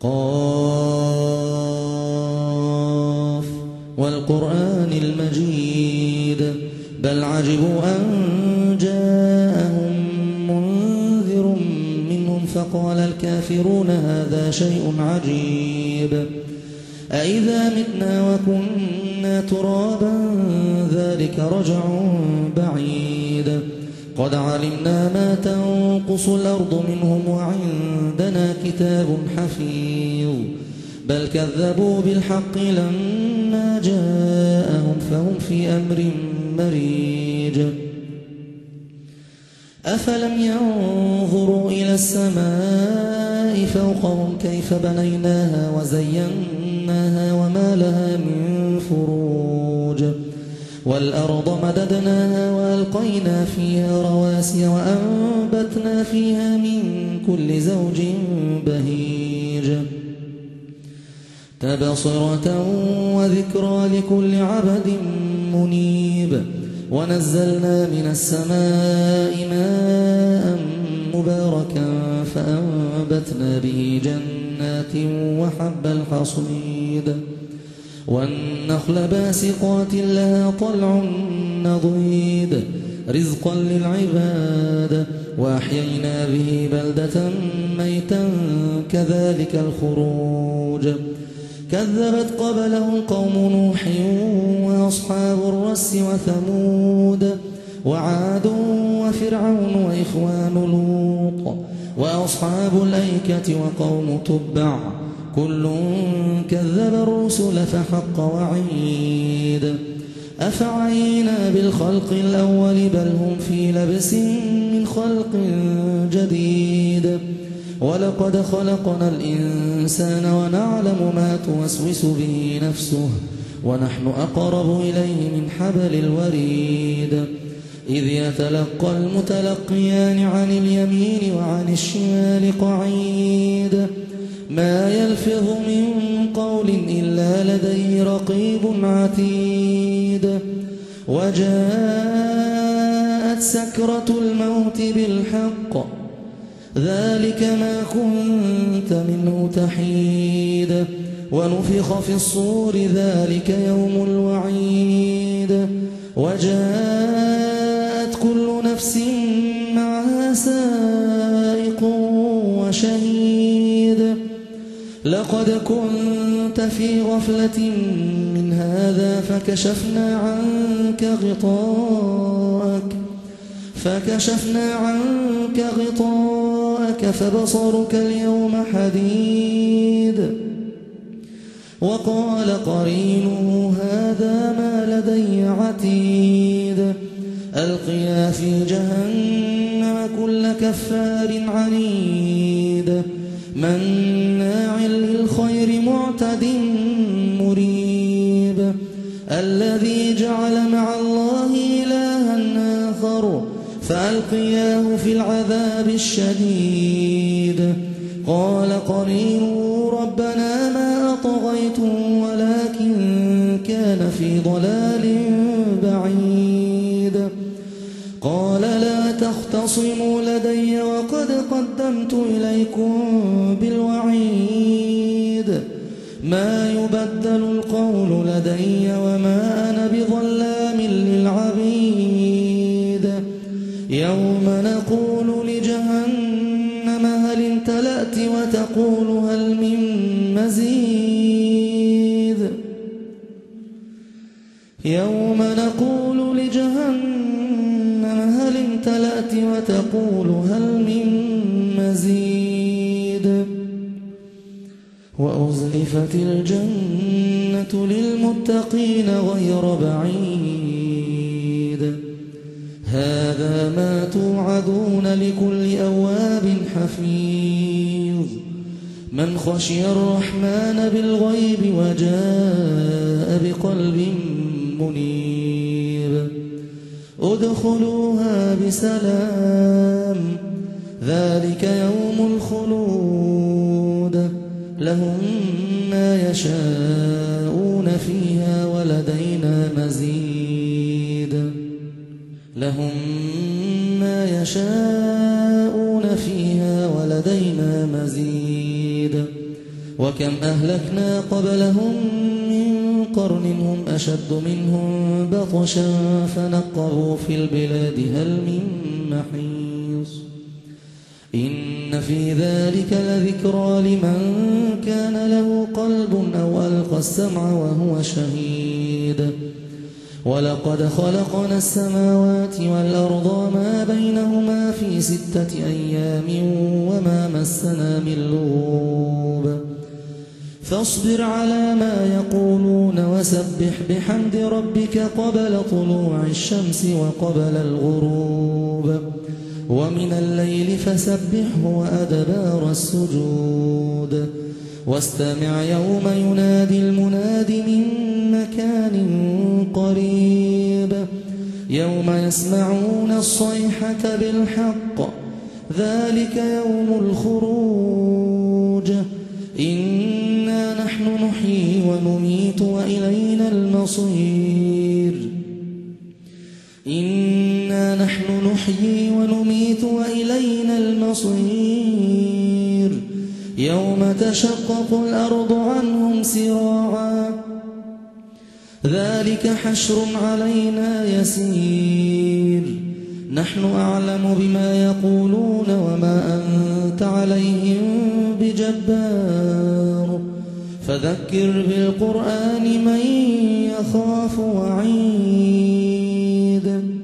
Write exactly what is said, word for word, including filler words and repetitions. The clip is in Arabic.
قاف والقرآن المجيد بل عجبوا أن جاءهم منذر منهم فقال الكافرون هذا شيء عجيب أإذا متنا وكنا ترابا ذلك رجع بعيد قد علمنا ما تنقص الأرض منهم وعندنا كتاب حفيظ بل كذبوا بالحق لما جاءهم فهم في أمر مريج أفلم ينظروا إلى السماء فوقهم كيف بنيناها وزيناها وما لها من فروج والأرض مددناها وألقينا فيها رواسي وأنبتنا فيها من كل زوج بهيج تبصرة وذكرى لكل عبد منيب ونزلنا من السماء ماء مباركا فأنبتنا به جنات وحب الحصيد والنخل باسقات لها طلع نضيد رزقا للعباد وأحيينا به بلدة ميتا كذلك الخروج كذبت قبلهم قوم نوح وأصحاب الرس وثمود وعاد وفرعون وإخوان لوط وأصحاب الأيكة وقوم تبع كل كذب الرسل فحق وعيد أفعينا بالخلق الأول بل هم في لبس من خلق جديد ولقد خلقنا الإنسان ونعلم ما توسوس به نفسه ونحن أقرب إليه من حبل الوريد إذ يتلقى المتلقيان عن اليمين وعن الشمال قعيد ما يلفظ من قول إلا لديه رقيب عتيد وجاءت سكرة الموت بالحق ذلك ما كنت منه تحيد ونفخ في الصور ذلك يوم الوعيد وجاءت كل نفس معها سائق وشهيد لقد كنت في غفلة من هذا فكشفنا عنك غطاءك فكشفنا عنك غطاءك فبصرك اليوم حديد وقال قرينه هذا ما لدي عتيد ألقيا في جهنم كل كفار عنيد مناع للخير معتد مريب الذي جعل مع الله إلها آخر فألقياه في العذاب الشديد قال قرينه ربنا ما أطغيته ولكن كان في ضلال بعيد قال لا تختصموا لدي وقد قدمت إليكم بالوعيد ما يبدل القول لدي وما أنا بظلام للعبيد يوم نقول لجهنم هل امتلأت وتقول هل من مزيد يوم نقول لجهنم هل امتلأت وتقول هل من مزيد وأزلفت الجنة للمتقين غير بعيد هذا ما توعدون لكل أواب حفيظ من خشي الرحمن بالغيب وجاء بقلب منيب ادخلوها بسلام ذلك يوم الخلود لهم ما يشاءون فيها ولدينا مزيد لهم ما يشاءون فيها ولدينا مزيد وكم أهلكنا قبلهم من قرن هم أشد منهم بطشا فنقبوا في البلاد هل من محيص إن في ذلك لذكرى لمن كان له قلب أو ألقى السمع وهو شهيد ولقد خلقنا السماوات والأرض وما بينهما في ستة أيام وما مسنا من لغوب فاصبر على ما يقولون وسبح بحمد ربك قبل طلوع الشمس وقبل الغروب ومن الليل فسبحه وأدبار السجود واستمع يوم ينادي المناد من مكان قريب يوم يسمعون الصيحة بالحق ذلك يوم الخروج إنا نحن نحيي ونميت وإلينا المصير إنا نحن نحيي ونميت وإلينا المصير يوم تشقق الأرض عنهم سراعا ذلك حشر علينا يسير نحن أعلم بما يقولون وما أنت عليهم بجبار فذكر بالقرآن من يخاف وعيد